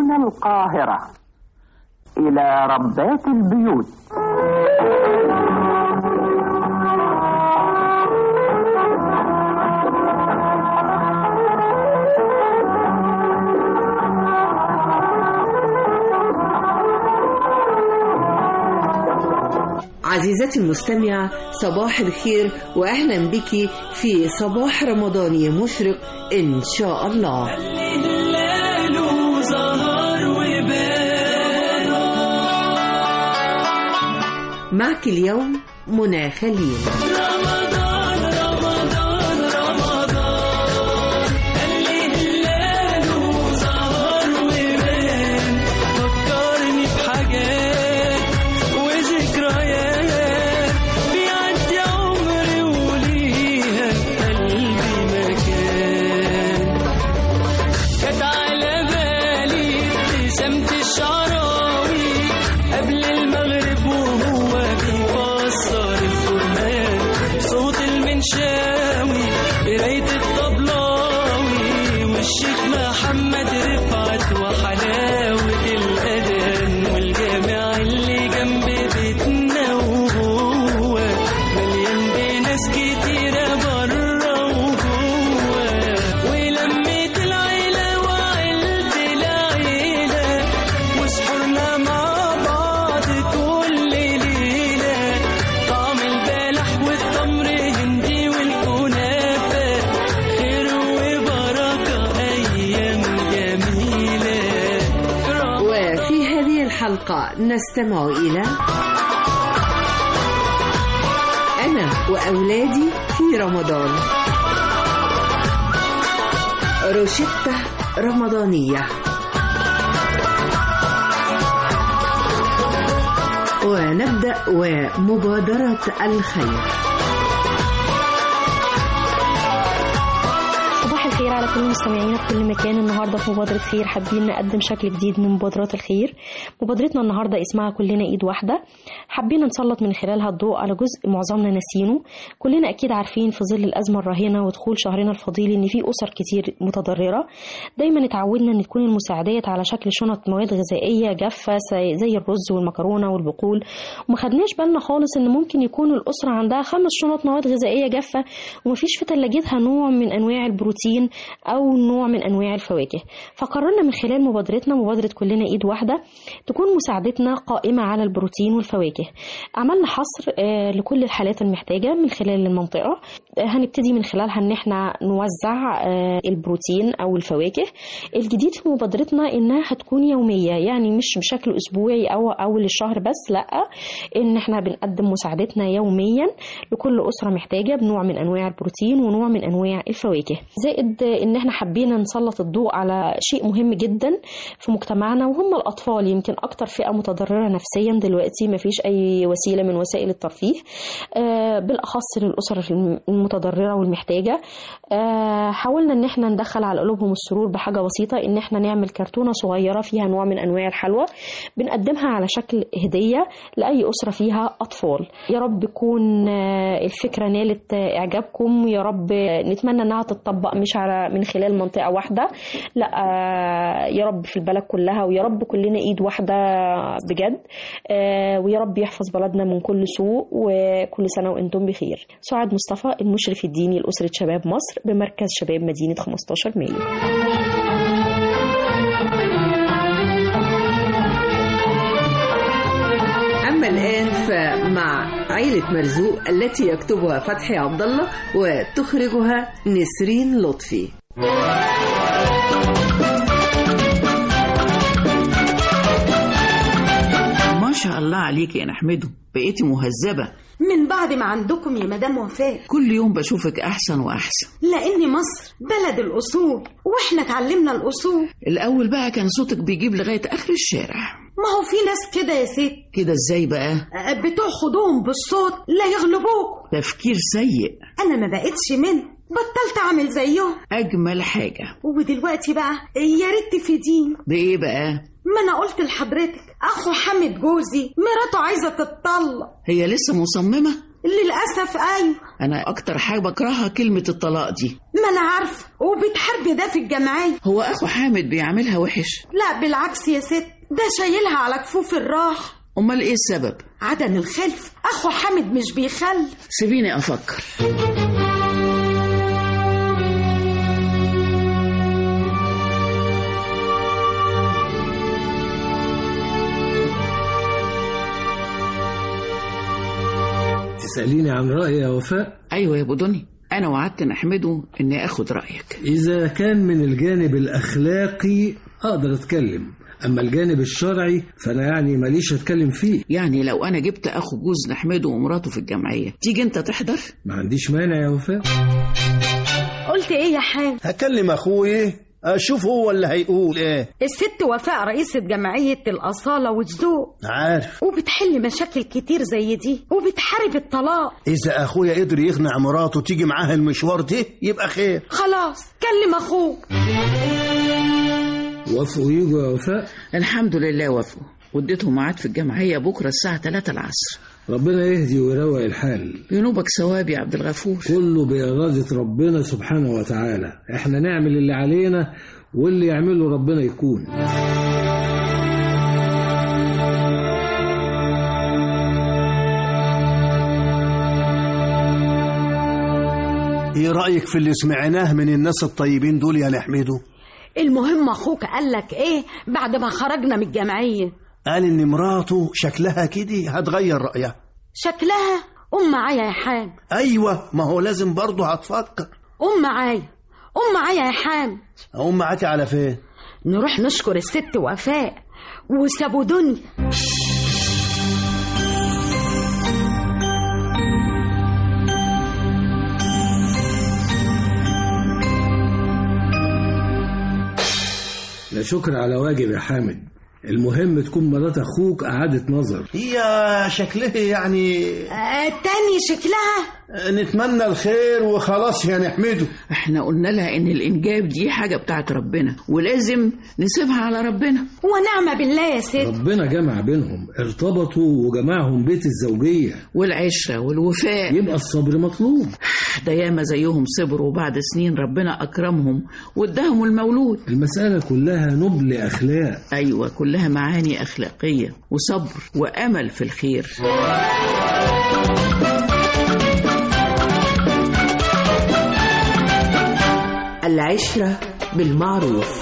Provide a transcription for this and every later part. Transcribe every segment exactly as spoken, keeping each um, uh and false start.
من القاهرة إلى ربات البيوت. عزيزتي المستمعة، صباح الخير وأهلا بك في صباح رمضاني مشرق إن شاء الله. معك اليوم منى خليل. نستمع إلى أنا وأولادي في رمضان، روشتة رمضانية، ونبدأ ومبادرة الخير. خير على كل مستمعينا في كل مكان. النهارده في مبادرة خير حابين نقدم شكل جديد من مبادرات الخير. مبادرتنا النهارده اسمها كلنا ايد واحدة. حابين نسلط من خلالها الضوء على جزء معظمنا ناسينه. كلنا اكيد عارفين في ظل الازمة الراهنة ودخول شهرنا الفضيل ان في اسر كتير متضررة. دايما اتعودنا ان تكون المساعدات على شكل شنط مواد غذائية جافة زي الرز والمكرونة والبقول، وما خدناش بالنا خالص ان ممكن يكون الاسرة عندها خمس شنط مواد غذائية جافة ومفيش في ثلاجتها نوع من انواع البروتين أو نوع من أنواع الفواكه. فقررنا من خلال مبادرتنا مبادرة كلنا إيد واحدة تكون مساعدتنا قائمة على البروتين والفواكه. عملنا حصر لكل الحالات المحتاجة من خلال المنطقة. هنبتدي من خلالها ان احنا نوزع البروتين او الفواكه. الجديد في مبادرتنا انها هتكون يومية، يعني مش بشكل اسبوعي او اول الشهر بس، لا، ان احنا بنقدم مساعدتنا يوميا لكل اسرة محتاجة بنوع من انواع البروتين ونوع من انواع الفواكه. زائد ان احنا حبينا نسلط الضوء على شيء مهم جدا في مجتمعنا وهم الاطفال، يمكن اكتر فئة متضررة نفسيا دلوقتي، مفيش اي وسيلة من وسائل الترفيه بالاخص للاسر المتضررة والمحتاجة. حاولنا ان احنا ندخل على قلوبهم السرور بحاجة بسيطة، ان احنا نعمل كرتونة صغيرة فيها نوع من انواع الحلوى بنقدمها على شكل هدية لاي اسرة فيها اطفال. يا رب يكون الفكرة نالت اعجابكم، يا رب نتمنى انها تتطبق مش على من خلال منطقة واحدة، لا، يا رب في البلد كلها، ويا رب كلنا ايد واحدة بجد، ويا رب يحفظ بلدنا من كل سوء، وكل سنة وانتم بخير. سعاد مصطفى، المشرف الديني لأسرة شباب مصر بمركز شباب مدينة خمستاشر مايو. أما الآن فمع عائلة مرزوق التي يكتبها فتحي عبد الله وتخرجها نسرين لطفي. ما شاء الله عليك يا نحمده، بقيتي مهذبة من بعد ما عندكم يا مدام وفاء. كل يوم بشوفك أحسن وأحسن، لأن مصر بلد الأصول وإحنا اتعلمنا الأصول. الأول بقى كان صوتك بيجيب لغاية آخر الشارع. ما هو في ناس كده يا ست. كده إزاي بقى؟ بتوع خدوهم بالصوت لا يغلبوك. تفكير سيء. أنا ما بقتش منه، بطلت أعمل زيهم. أجمل حاجة. ودلوقتي بقى يا ريت تفيدين. بإيه بقى؟ ما أنا قلت لحضرتك أخو حامد جوزي مراته عايزة تتطلق. هي لسه مصممة؟ للأسف أيوة. أنا أكتر حاجة بكرهها كلمة الطلاق دي. ما انا عارفه، وبتحاربي ده في الجمعيه. هو اخو حامد بيعملها وحش؟ لا بالعكس يا ست، ده شايلها على كفوف الراحه. امال ايه السبب؟ عدم الخلف. اخو حامد مش بيخلف. سيبيني افكر. تسأليني عن رأيي يا وفاء؟ ايوه يا ابو دنيا، انا وعدت نحمده اني اخد رايك. اذا كان من الجانب الاخلاقي اقدر اتكلم، اما الجانب الشرعي فانا يعني ماليش اتكلم فيه. يعني لو انا جبت اخو جوز نحمده ومراته في الجمعيه تيجي انت تحضر؟ ما عنديش مانع يا وفاء. قلت ايه يا حاج؟ هكلم اخوي اشوف هو اللي هيقول ايه. الست وفاء رئيسة جمعية الأصالة والذوق، عارف، وبتحل مشاكل كتير زي دي، وبتحارب الطلاق. اذا اخويا قدر يقنع مراته تيجي معاه المشوار ده يبقى خير. خلاص كلم اخوك. وافقوا يجوا يا وفاء؟ الحمد لله وافقوا، واديتهم ميعاد في الجمعيه بكره الساعه ثلاثة العصر. ربنا يهدي ويروق الحال. ينوبك ثواب يا عبد الغفور. كله بإرادة ربنا سبحانه وتعالى، احنا نعمل اللي علينا واللي يعمله ربنا يكون. ايه رأيك في اللي سمعناه من الناس الطيبين دول يا نحمده؟ المهم اخوك قالك ايه بعد ما خرجنا من الجمعية؟ قال ان مراته شكلها كده هتغير رأيها. شكلها؟ قوم معايا يا حاج. ايوه، ما هو لازم برضه هتفكر. قوم معايا، قوم معايا يا حاج. اقوم معاكي على فين؟ نروح نشكر الست وفاء وسابو دنيا. لا شكر على واجب يا حامد، المهم تكون مرات اخوك قعدت نظر. هي شكلها يعني آه تاني شكلها نتمنى الخير وخلاص يا نحمده. احنا قلنا لها ان الانجاب دي حاجه بتاعت ربنا ولازم نسيبها على ربنا. ونعم بالله يا ست، ربنا جمع بينهم، ارتبطوا وجمعهم بيت الزوجيه والعشره والوفاء. يبقى الصبر مطلوب. ده ياما زيهم صبروا وبعد سنين ربنا اكرمهم واداهم المولود. المساله كلها نبل اخلاق. ايوه كلها معاني اخلاقيه وصبر وامل في الخير. العشرة بالمعروف.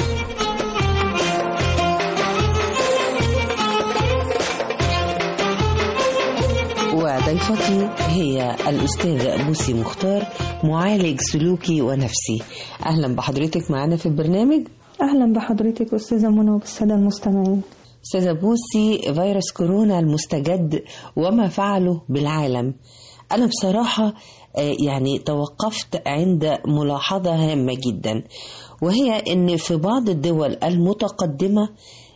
وضيفتي هي الأستاذة بوسي مختار، معالج سلوكي ونفسي. أهلا بحضرتك معنا في البرنامج. أهلا بحضرتك أستاذة منى وبالسادة المستمعين. أستاذة بوسي، فيروس كورونا المستجد وما فعله بالعالم، أنا بصراحة يعني توقفت عند ملاحظة هامة جدا، وهي أن في بعض الدول المتقدمة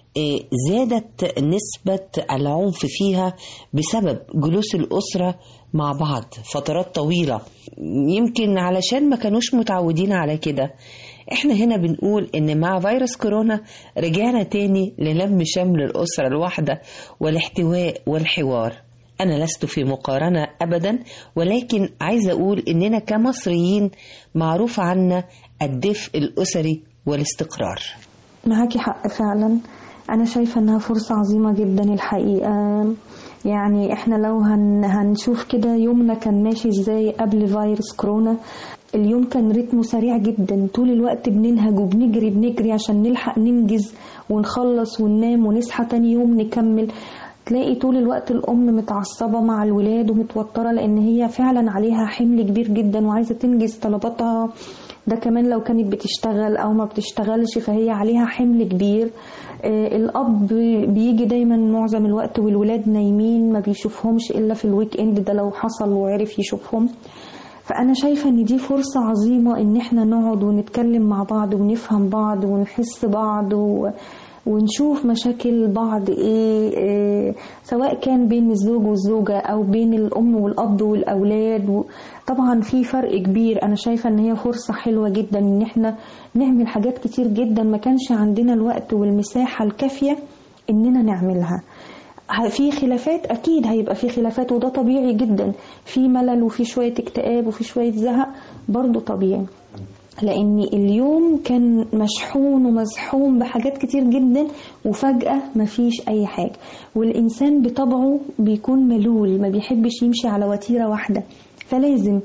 زادت نسبة العنف فيها بسبب جلوس الأسرة مع بعض فترات طويلة، يمكن علشان ما كانوش متعودين على كده. احنا هنا بنقول ان مع فيروس كورونا رجعنا تاني للم شمل الأسرة الواحدة والاحتواء والحوار. أنا لست في مقارنة أبدا، ولكن عايزة أقول إننا كمصريين معروف عنا الدفء الأسري والاستقرار. معاكي حق فعلا، أنا شايفة أنها فرصة عظيمة جدا الحقيقة. يعني إحنا لو هن هنشوف كده يومنا كان ماشي إزاي قبل فيروس كورونا، اليوم كان رتمه سريع جدا، طول الوقت بننهج وبنجري بنجري عشان نلحق ننجز ونخلص وننام ونصحى تاني يوم نكمل. تلاقي طول الوقت الأم متعصبة مع الولاد ومتوترة لأن هي فعلا عليها حمل كبير جدا وعايزة تنجز طلباتها. ده كمان لو كانت بتشتغل أو ما بتشتغلش فهي عليها حمل كبير. آه الأب بيجي دايما معظم الوقت والولاد نايمين، ما بيشوفهمش إلا في الويك اند، ده لو حصل وعرف يشوفهم. فأنا شايفة إن دي فرصة عظيمة إن احنا نقعد ونتكلم مع بعض ونفهم بعض ونحس بعض و... ونشوف مشاكل بعض إيه, إيه سواء كان بين الزوج والزوجة أو بين الأم والأب والأولاد. طبعا في فرق كبير. أنا شايفة إن هي فرصة حلوة جدا إن احنا نعمل حاجات كتير جدا ما كانش عندنا الوقت والمساحة الكافية إننا نعملها. في خلافات أكيد هيبقى في خلافات وده طبيعي جدا، في ملل وفي شوية اكتئاب وفي شوية زهق برضو طبيعي. لأن اليوم كان مشحون ومزحوم بحاجات كتير جدا، وفجأة مفيش أي حاجة. والإنسان بطبعه بيكون ملول، ما بيحبش يمشي على وتيرة واحدة، فلازم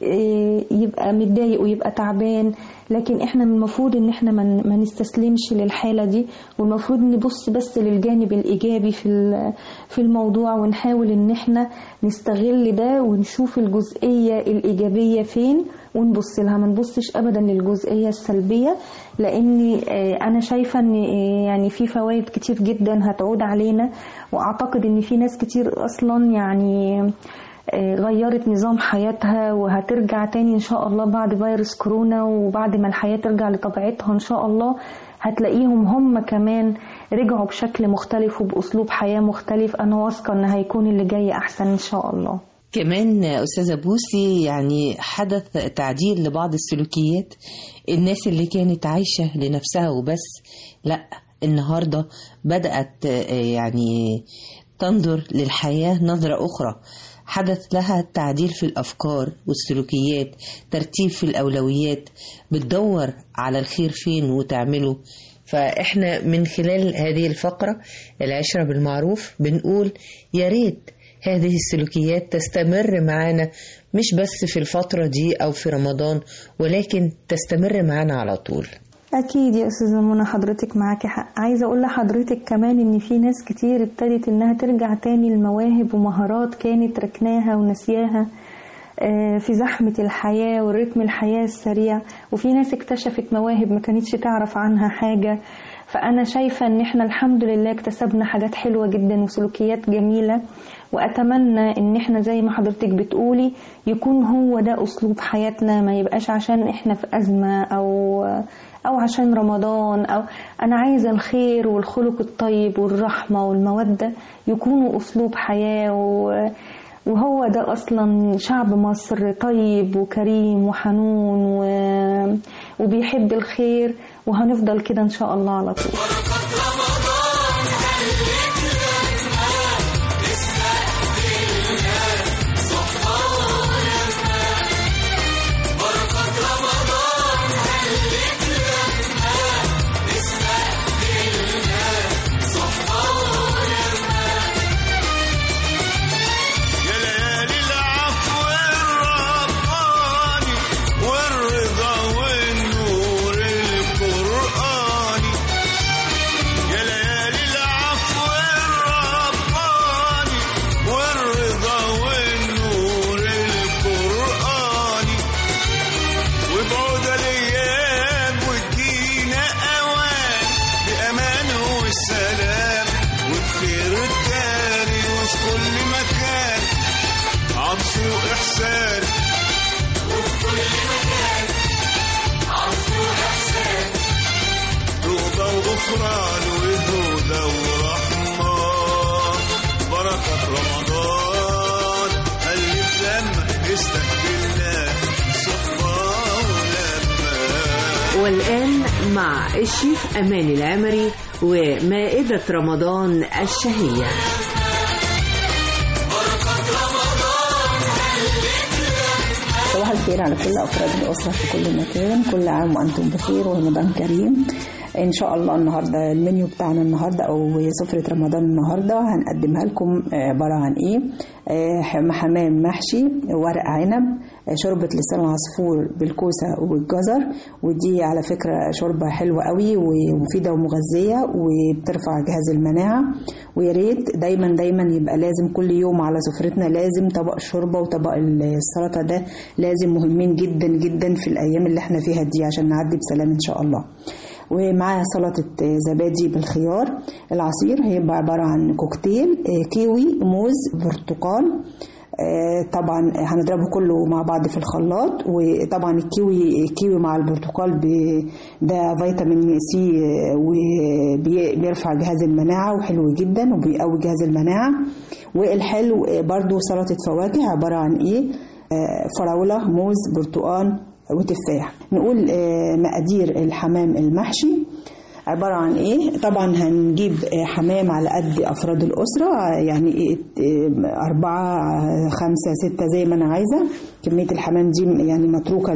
يبقى متضايق ويبقى تعبان. لكن احنا المفروض ان احنا ما نستسلمش للحالة دي، والمفروض نبص بس للجانب الايجابي في في الموضوع، ونحاول ان احنا نستغل ده ونشوف الجزئية الايجابية فين ونبص لها، ما نبصش ابدا للجزئية السلبية. لان انا شايفة ان يعني في فوائد كتير جدا هتعود علينا، واعتقد ان في ناس كتير اصلا يعني غيرت نظام حياتها وهترجع تاني ان شاء الله بعد فيروس كورونا، وبعد ما الحياة ترجع لطبيعتها ان شاء الله هتلاقيهم هم كمان رجعوا بشكل مختلف وبأسلوب حياة مختلف. انا واثقة ان هيكون اللي جاي احسن ان شاء الله. كمان أستاذة بوسي، يعني حدث تعديل لبعض السلوكيات. الناس اللي كانت عايشة لنفسها وبس، لا النهاردة بدأت يعني تنظر للحياة نظرة أخرى. حدث لها تعديل في الأفكار والسلوكيات، ترتيب في الأولويات، بتدور على الخير فين وتعمله. فإحنا من خلال هذه الفقرة العشرة بالمعروف بنقول يا ريت هذه السلوكيات تستمر معنا، مش بس في الفترة دي أو في رمضان، ولكن تستمر معنا على طول. أكيد يا أستاذة منى، حضرتك معاكي حق. عايزة أقول لحضرتك كمان إن في ناس كتير ابتدت إنها ترجع تاني المواهب ومهارات كانت ركناها ونسياها في زحمة الحياة ورتم الحياة السريع، وفي ناس اكتشفت مواهب ما كانتش تعرف عنها حاجة. فأنا شايفة إن إحنا الحمد لله اكتسبنا حاجات حلوة جدا وسلوكيات جميلة، وأتمنى إن إحنا زي ما حضرتك بتقولي يكون هو ده أسلوب حياتنا، ما يبقاش عشان إحنا في أزمة أو أو عشان رمضان. أو أنا عايزة الخير والخلق الطيب والرحمة والمودة يكونوا أسلوب حياة، وهو ده أصلا شعب مصر طيب وكريم وحنون وبيحب الخير، وهنفضل كده إن شاء الله على طول. غفران وهدى ورحمة بركة رمضان ألف لما استقبلنا صفا ولما. والآن مع الشيف أمان العمري ومائدة رمضان الشهية. صباح الخير على كل أفراد الأسرة في كل مكان، كل عام وأنتم بخير ورمضان كريم ان شاء الله. النهارده المنيو بتاعنا النهارده او سفره رمضان النهارده هنقدمها لكم عباره عن ايه؟ حمام محشي، ورق عنب، شوربه لسان العصفور بالكوسه والجزر، ودي على فكره شوربه حلوه قوي ومفيده ومغذيه وبترفع جهاز المناعه. ويا ريت دايما دايما يبقى لازم كل يوم على سفرتنا لازم طبق الشوربه وطبق السلطه، ده لازم مهمين جدا جدا في الايام اللي احنا فيها دي عشان نعدي بسلام ان شاء الله. ومعاها سلطة زبادي بالخيار. العصير هيبقى عبارة عن كوكتيل كيوي موز برتقال، طبعا هنضربه كله مع بعض في الخلاط. وطبعا الكيوي الكيوي مع البرتقال ده فيتامين سي وبيرفع جهاز المناعة وحلو جدا وبيقوي جهاز المناعة. والحلو برضو سلطة فواكه عبارة عن ايه؟ فراولة موز برتقال وتفاح. نقول مقادير الحمام المحشي. عبارة عن ايه؟ طبعا هنجيب حمام على قد افراد الاسرة، يعني اربعة خمسة ستة زي ما انا عايزة. كمية الحمام دي يعني متروكة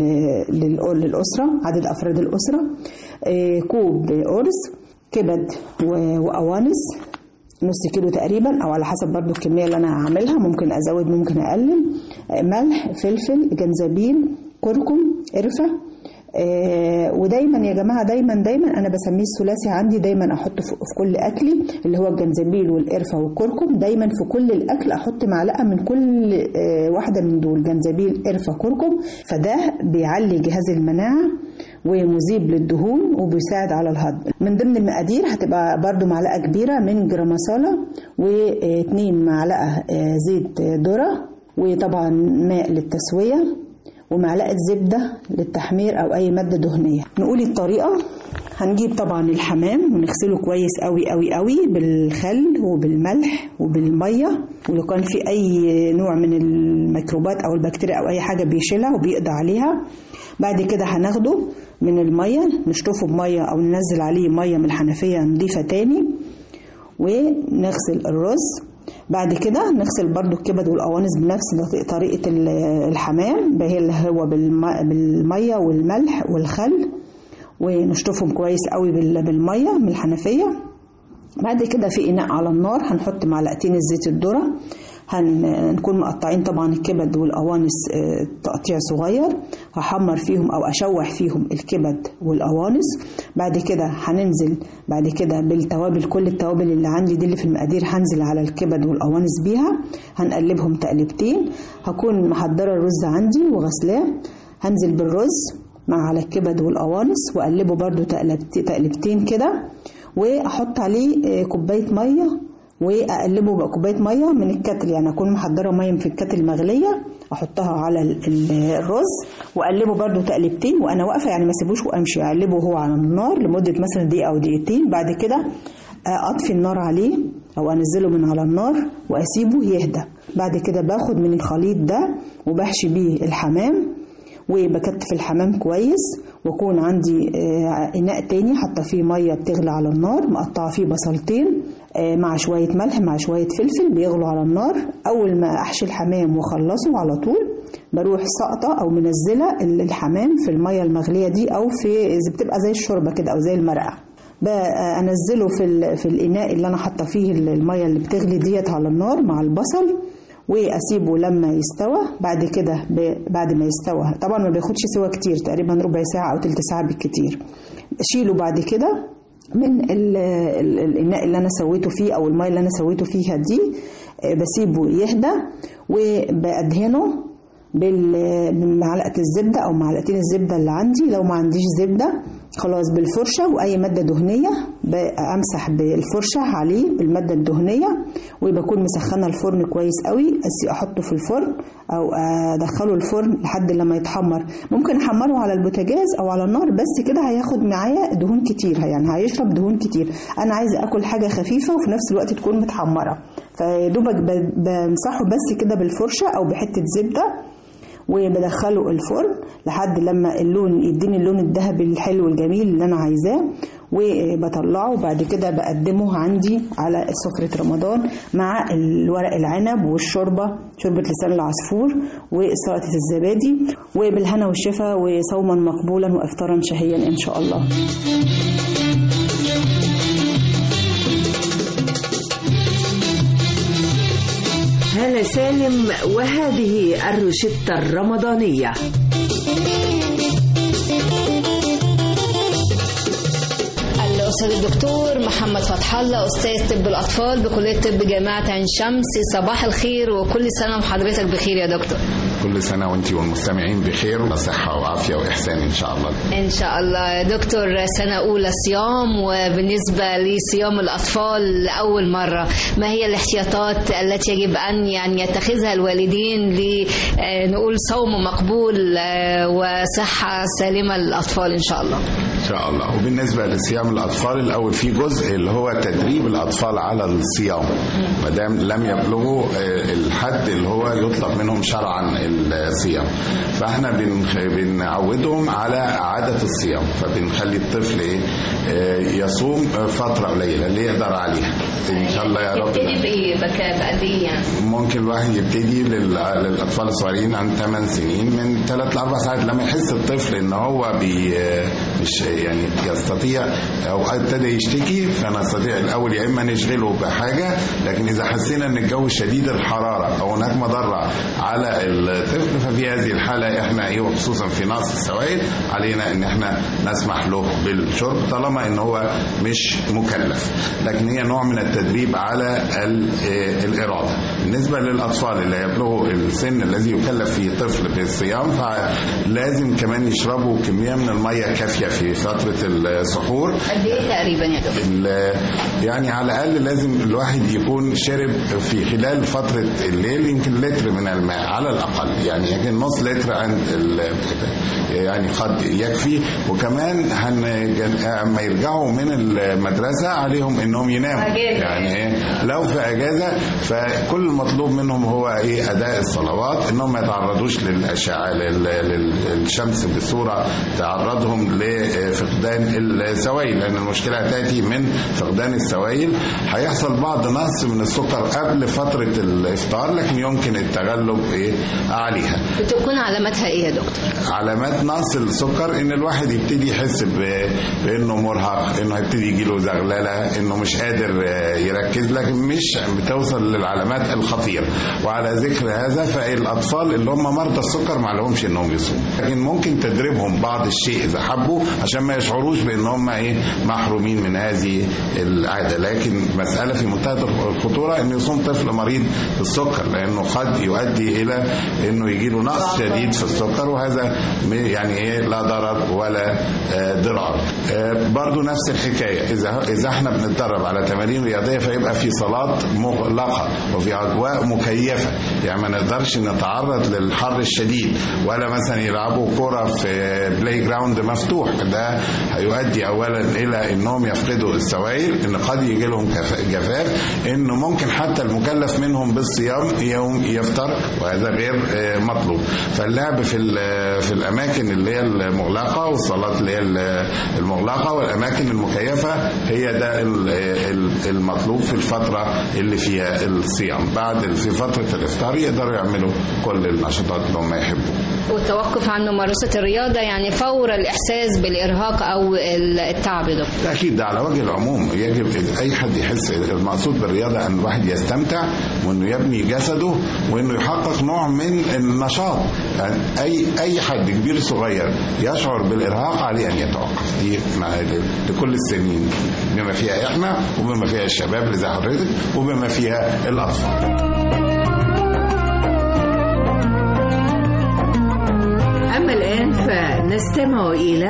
للاسرة، عدد افراد الاسرة. كوب ارز، كبد وقوانص نص كيلو تقريبا، او على حسب برضو الكمية اللي انا هعملها، ممكن ازود ممكن اقلل. ملح، فلفل، جنزبيل، كركم، قرفة. آه ودايما يا جماعه دايما دايما انا بسميه الثلاثي عندي، دايما احط في كل اكلي اللي هو الجنزبيل والقرفه والكركم. دايما في كل الاكل احط معلقه من كل آه واحده من دول، جنزبيل قرفه كركم. فده بيعلي جهاز المناعه ومذيب للدهون وبيساعد على الهضم. من ضمن المقادير هتبقى برضو معلقه كبيره من جرام مصالة، واثنين معلقه آه زيت ذره، وطبعا ماء للتسويه، ومعلقة زبدة للتحمير أو أي مادة دهنية. نقول الطريقة. هنجيب طبعا الحمام ونغسله كويس قوي قوي قوي بالخل وبالملح وبالمية، ولو كان في أي نوع من الميكروبات أو البكتيريا أو أي حاجة بيشيلها وبيقضي عليها. بعد كده هناخده من المية نشطفه بمية أو ننزل عليه مية من الحنفية نضيفة تاني، ونغسل الرز. بعد كده نغسل برضو الكبد والقوانص بنفس طريقة الحمام، اللي هو بالمية والملح والخل، ونشطفهم كويس قوي بالمية من الحنفية. بعد كده في إناء على النار هنحط معلقتين الزيت الذرة، هنكون مقطعين طبعا الكبد والقوانص تقطيع صغير، هحمر فيهم او اشوح فيهم الكبد والقوانص. بعد كده هننزل بعد كده بالتوابل، كل التوابل اللي عندي دي اللي في المقادير هنزل على الكبد والقوانص بيها، هنقلبهم تقلبتين. هكون محضره الرز عندي وغسلاه، هنزل بالرز مع على الكبد والقوانص واقلبه برده تقلبتين كده، واحط عليه كوبايه ميه واقلبه بكوبايه ميه من الكتل، يعني اكون محضره ميه في الكتل مغليه احطها على الرز واقلبه برده تقلبتين وانا واقفه، يعني ما اسيبوش وامشي، اقلبه وهو على النار لمده مثلا دقيقه او دقيقتين. بعد كده اطفي النار عليه او انزله من على النار واسيبه يهدى. بعد كده باخد من الخليط ده وبحشي بيه الحمام وبكتف الحمام كويس، واكون عندي اناء تاني حاطه فيه ميه بتغلي على النار، مقطعه فيه بصلتين مع شويه ملح مع شويه فلفل بيغلوا على النار. اول ما احشي الحمام واخلصه على طول بروح ساقطه او منزله الحمام في الميه المغليه دي، او في بتبقى زي الشوربه كده او زي المرقه، انزله في في الاناء اللي انا حاطه فيه الميه اللي بتغلي ديت على النار مع البصل، واسيبه لما يستوى. بعد كده بعد ما يستوى طبعا ما بياخدش سوا كتير، تقريبا ربع ساعه او تلت ساعه بالكتير. اشيله بعد كده من الاناء اللي انا سويته فيه او الميه اللي انا سويته فيها دي، بسيبه يهدى وبأدهنه بمعلقه الزبده او معلقتين الزبده اللي عندي. لو ما عنديش زبده خلاص بالفرشه واي ماده دهنيه امسح بالفرشه عليه بالماده الدهنيه، وبكون مسخنه الفرن كويس قوي، احطه في الفرن او ادخله الفرن لحد لما يتحمر. ممكن احمره على البوتاجاز او على النار، بس كده هياخد معايا دهون كتير، يعني هيشرب دهون كتير. انا عايزه اكل حاجه خفيفه وفي نفس الوقت تكون متحمره، فيدوبك بمسحه بس كده بالفرشه او بحته زبده وبدخله الفرن لحد لما اللون يديني اللون الذهبي الحلو الجميل اللي انا عايزاه، وبطلعه. وبعد كده بقدمه عندي على سفرة رمضان مع الورق العنب والشوربة، شوربة لسان العصفور وسلطة الزبادي، وبالهنا والشفا، وصوما مقبولا وافطارا شهيا ان شاء الله. هالة سالم، وهذه الروشتة الرمضانية. الأستاذ الدكتور محمد فتح الله، أستاذ طب الأطفال بكلية طب جامعة عين شمس. صباح الخير وكل سنة وحضرتك بخير يا دكتور. كل سنة وانتي والمستمعين بخير وصحة وعافية وإحسان إن شاء الله. إن شاء الله يا دكتور. سنة أولى صيام، وبالنسبة لصيام الأطفال لأول مرة، ما هي الاحتياطات التي يجب أن يعني يتخذها الوالدين لنقول صوم مقبول وصحة سالمة للأطفال إن شاء الله؟ شاء الله. وبالنسبه لصيام الاطفال الاول في جزء اللي هو تدريب الاطفال على الصيام ما دام لم يبلغوا الحد اللي هو يطلب منهم شرعا الصيام، فاحنا بنعودهم على عاده الصيام، فبنخلي الطفل ايه يصوم فتره قليله اللي يقدر عليها ان شاء الله يا رب. يبتدي بايه بقى قد ايه يعني؟ ممكن الواحد يبتدي للاطفال الصغيرين عن ثمان سنين من ثلاث لأربع ساعات، لما يحس الطفل ان هو بي مش يعني يستطيع او ابتدى يشتكي فنستطيع الاول يا اما نشغله بحاجه، لكن اذا حسينا ان الجو شديد الحراره او هناك مضره على الطفل ففي هذه الحاله احنا ايه وخصوصا في نقص السوائل علينا ان احنا نسمح له بالشرب طالما ان هو مش مكلف، لكن هي نوع من التدريب على الاراده. بالنسبه للاطفال اللي يبلغوا السن الذي يكلف فيه طفل بالصيام فلازم كمان يشربوا كميه من الميه كافيه في فتره السحور. قد ايه تقريبا يا دكتور؟ يعني على الاقل لازم الواحد يكون شرب في خلال فتره الليل يمكن لتر من الماء على الاقل، يعني يمكن نص لتر عند يعني قد يكفي. وكمان لما يرجعوا من المدرسه عليهم انهم يناموا أجازة. يعني ايه لو في اجازه فكل المطلوب منهم هو ايه اداء الصلوات، انهم ما يتعرضوش للاشعه للشمس بصوره تعرضهم لفقدان السوائل، لان المشكله تاتي من فقدان السوائل. هيحصل بعض نقص من السكر قبل فتره الافطار لكن يمكن التغلب ايه عليها. بتكون علاماتها ايه يا دكتور؟ علامات نقص السكر ان الواحد يبتدي يحس بانه مرهق، انه هيبتدي يجيله زغلله، انه مش قادر يركز، لكن مش بتوصل للعلامات الخطيره. وعلى ذكر هذا فالاطفال اللي هم مرضى السكر ما لهمش انهم يصوموا، لكن ممكن تدريبهم بعض الشيء اذا حبوا عشان ما يشعروش بان هم ايه محرومين من هذه العاده. لكن مساله في منتهى الخطوره ان يصوم طفل مريض بالسكر، لانه قد يؤدي الى انه يجيله نقص شديد في السكر، وهذا يعني ايه لا ضرر ولا ضرار. برضو نفس الحكايه اذا اذا احنا بنتدرب على تمارين رياضيه فيبقى في صالات مغلقه وفي اجواء مكيفه، يعني ما نقدرش نتعرض للحر الشديد ولا مثلا يلعبوا كره في بلاي جراوند مفتوح، ده هيؤدي اولا الى انهم يفقدوا السوائل، ان قد يجي لهم جفاف، انه ممكن حتى المكلف منهم بالصيام يوم يفطر وهذا غير مطلوب. فاللعب في في الاماكن اللي هي المغلقه والصالات اللي هي المغلقه والاماكن المكيفه هي ده المطلوب في الفتره اللي فيها الصيام. بعد في فتره الافطار يقدروا يعملوا كل النشاطات اللي هم يحبوا. والتوقف عن ممارسه الرياضه يعني فور الاحساس بالارهاق او التعب ده؟ اكيد ده على وجه العموم يجب اي حد يحس. المقصود بالرياضه ان الواحد يستمتع وانه يبني جسده وانه يحقق نوع من النشاط. يعني اي اي حد كبير صغير يشعر بالارهاق عليه ان يتوقف، دي لكل السنين بما فيها احنا وبما فيها الشباب اللي زي حضرتك وبما فيها الاطفال. أما الآن فنستمع إلى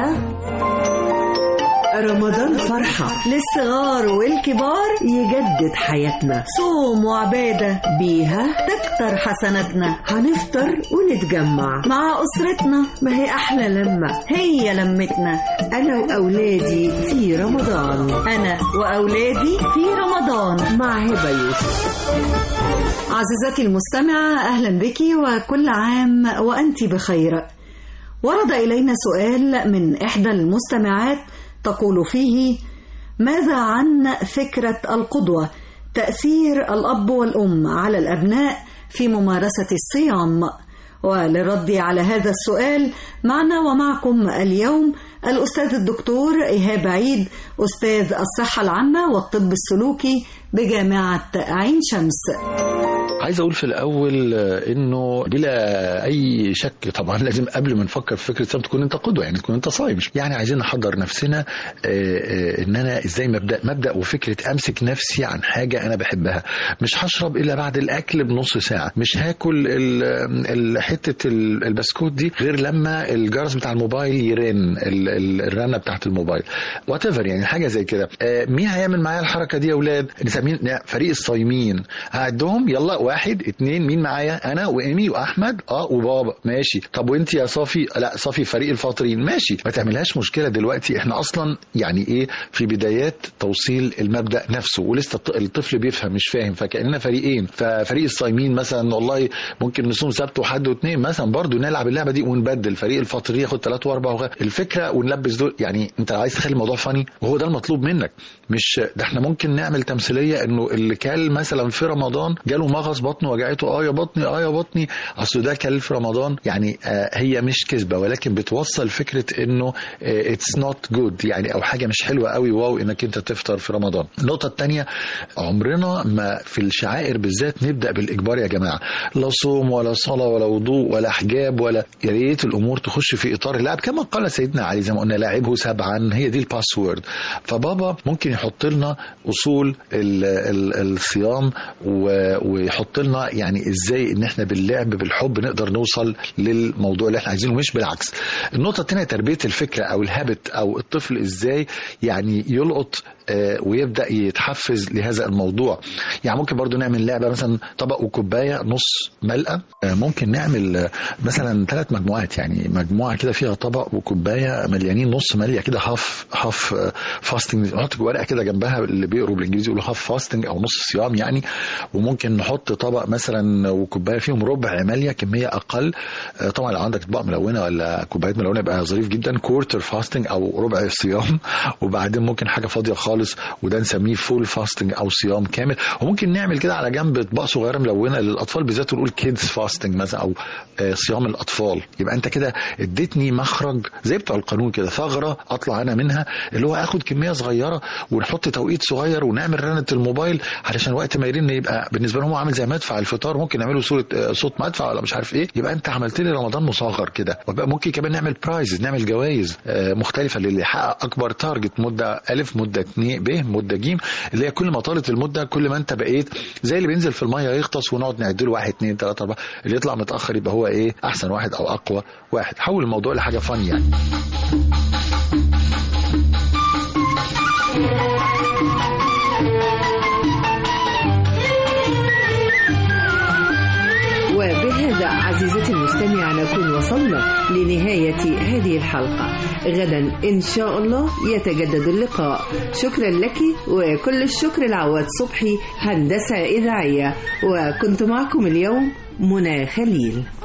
رمضان فرحة للصغار والكبار، يجدد حياتنا، صوم وعبادة بيها تكتر حسناتنا، هنفطر ونتجمع مع أسرتنا، ما هي أحلى لمة هي لمتنا، أنا وأولادي في رمضان، أنا وأولادي في رمضان مع هبة يوسف. عزيزتي المستمعة، أهلا بك وكل عام وأنت بخير. ورد إلينا سؤال من إحدى المستمعات تقول فيه: ماذا عن فكرة القدوة، تأثير الأب والأم على الأبناء في ممارسة الصيام؟ وللرد على هذا السؤال معنا ومعكم اليوم الأستاذ الدكتور إيهاب عيد، أستاذ الصحة العامة والطب السلوكي بجامعة عين شمس. عايز أقول في الأول إنه بلا أي شك طبعا لازم قبل ما نفكر في فكرة الصيام تكون أنت قدوة، يعني تكون أنت صايم. يعني عايزين نحضر نفسنا إن أنا إزاي مبدأ مبدأ وفكرة أمسك نفسي عن حاجة أنا بحبها. مش هشرب إلا بعد الأكل بنص ساعة، مش هاكل حتة البسكوت دي غير لما الجرس بتاع الموبايل يرن، الرنة بتاعت الموبايل whatever، يعني حاجة زي كده. مين هيعمل معايا الحركة دي يا أولاد؟ نسميه فريق الصايمين. هعدهم يلا: واحد واحد اتنين مين معايا؟ انا وايمي واحمد اه وبابا ماشي. طب وانت يا صافي؟ لا صافي فريق الفاطرين ماشي. ما تعملهاش مشكله دلوقتي، احنا اصلا يعني ايه في بدايات توصيل المبدا نفسه ولسه الطفل بيفهم مش فاهم، فكاننا فريقين. ففريق الصايمين مثلا والله ممكن نصوم سبت وحد واثنين مثلا برضو نلعب اللعبه دي ونبدل، فريق الفاطرين ياخد ثلاثة واربعة وغير الفكره ونلبس دول. يعني انت عايز تخلي الموضوع فاني وهو ده المطلوب منك، مش ده احنا ممكن نعمل تمثيليه انه اللي كل مثلا في رمضان جاله مغص بطنه وجعته اه يا بطني اه يا بطني اصل ده كل في رمضان. يعني آه هي مش كذبه ولكن بتوصل فكره انه اتس نوت جود يعني او حاجه مش حلوه قوي واو انك انت تفطر في رمضان. النقطه الثانيه عمرنا ما في الشعائر بالذات نبدا بالاجبار يا جماعه، لا صوم ولا صلاه ولا وضوء ولا حجاب ولا، يا ريت الامور تخش في اطار اللعب كما قال سيدنا علي زي ما قلنا لاعبه سبعا، هي دي الباسورد. فبابا ممكن يحط لنا اصول ال ال الصيام ويحط لنا يعني ازاي ان احنا باللعب بالحب نقدر نوصل للموضوع اللي احنا عايزينه مش بالعكس. النقطه الثانيه تربيه الفكره او الهابت او الطفل ازاي يعني يلقط ويبدأ يتحفز لهذا الموضوع. يعني ممكن برضو نعمل لعبة مثلا طبق وكوباية نص ملأة، ممكن نعمل مثلا ثلاث مجموعات، يعني مجموعة كده فيها طبق وكوباية مليانين نص مليا كده هاف هاف فاستنج، نحط ورقة كده جنبها اللي بيقروا بالانجليزي يقولوا هاف فاستنج او نص صيام يعني. وممكن نحط طبق مثلا وكوباية فيهم ربع مليا كمية اقل، طبعا لو عندك طبق ملونة ولا كوبايات ملونة يبقى ظريف جدا، كورتر فاستنج او ربع صيام. وبعدين ممكن حاجة فاضية خالص وده نسميه فول فاستنج او صيام كامل. وممكن نعمل كده على جنب اطباق صغيره ملونه للاطفال بالذات ونقول كيدز فاستنج مثلا او صيام الاطفال. يبقى انت كده اديتني مخرج زي بتوع القانون كده، ثغره اطلع انا منها اللي هو اخد كميه صغيره ونحط توقيت صغير ونعمل رنه الموبايل علشان وقت ما يرن يبقى بالنسبه لهم عامل زي مدفع الفطار، ممكن نعمله صوره صوت مدفع ولا مش عارف ايه. يبقى انت عملت لي رمضان مصغر كده. وبقى ممكن كمان نعمل برايز، نعمل جوائز مختلفه للي يحقق اكبر تارجت، مده الف مده اتنين ب مده ج، اللي هي كل ما طالت المده كل ما انت بقيت زي اللي بينزل في الميه يغطس ونقعد نعدله واحد اتنين تلاته اربعه، اللي يطلع متاخر يبقى هو ايه احسن واحد او اقوى واحد. حول الموضوع لحاجه فن يعني. وبهذا عزيزتي المستمعة نكون وصلنا لنهاية هذه الحلقة. غدا إن شاء الله يتجدد اللقاء. شكرا لك وكل الشكر لعواد صبحي هندسة إذاعية، وكنت معكم اليوم منى خليل.